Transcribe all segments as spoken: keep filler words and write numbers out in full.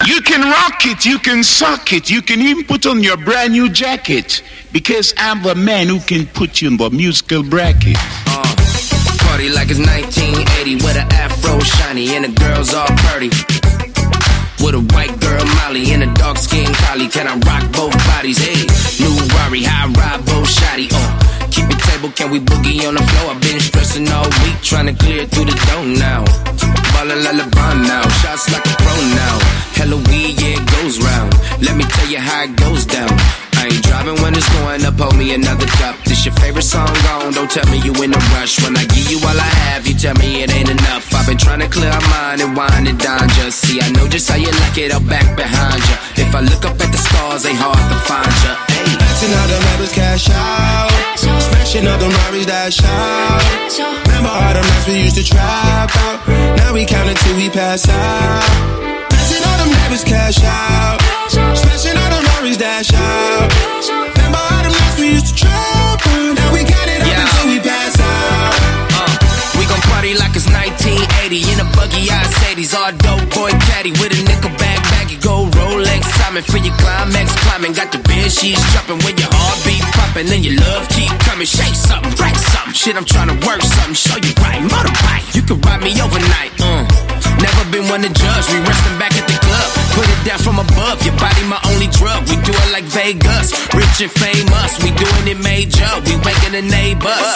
You can rock it, you can suck it, you can even put on your brand new jacket, because I'm the man who can put you in the musical bracket. Uh, party like it's nineteen eighty with an afro shiny and the girls all pretty. With a white girl Molly and a dark skin collie, can I rock both bodies? Hey, new Rari, high ride both shotty. Uh, keep it table, can we boogie on the floor? I've been stressing all week, trying to clear through the dome now. Ballin' like LeBron now, shots like a pro now. Hella weed, yeah, it goes round. Let me tell you how it goes down. I ain't driving when it's going up, hold me another cup. This your favorite song gone, don't tell me you in a rush. When I give you all I have, you tell me it ain't enough. I've been trying to clear my mind and wind it down. Just see, I know just how you like it, I'll back behind ya. If I look up at the stars, ain't hard to find ya. Hey. Dancing all the members cash out, smashing all them Rari's dash out. Remember all the nights we used to trap out. Now we count until we pass out. Dancing all them neighbors cash out, smashing all them Rari's dash out. Remember all them nights we used to trap out. Now we got it up yeah. until we pass out. Uh, we gon' party like it's nineteen eighty in a buggy Mercedes, all dope boy caddy with a nickel bag baggy gold Rolex timing for your climax climbing. Got the bed sheets jumping when your heartbeat pumping and your love keep coming. Shake something, break something, shit I'm trying to work something. Show you right, motorbike, you can ride me overnight. Uh, never been one to judge, we resting back at the club. Put it down from above, your body my only drug. We do it like Vegas, rich and famous. We doing it major, we waking the neighbors.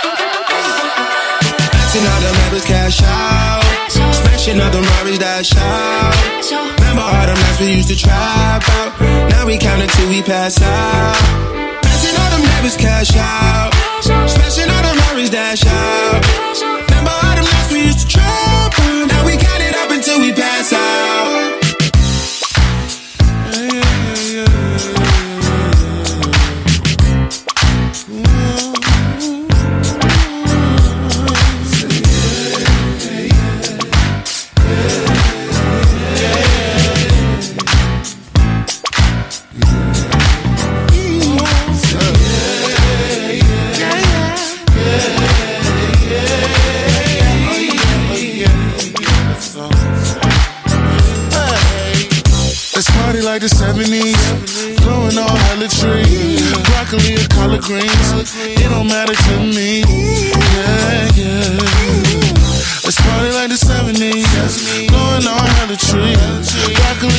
Dancing all the members cash out, smashing all the Rari's dash out. Remember all the nights we used to trap out. Now we count until we pass out. Dancing all the members cash out, smashing all the Rari's dash out. Remember all the nights we used to trap out. Now we got it up until we pass out. Like the seventies, growing all hella trees, broccoli or collard greens, it don't matter to me. Yeah, yeah. Let's party like the seventies, growing all hella trees, broccoli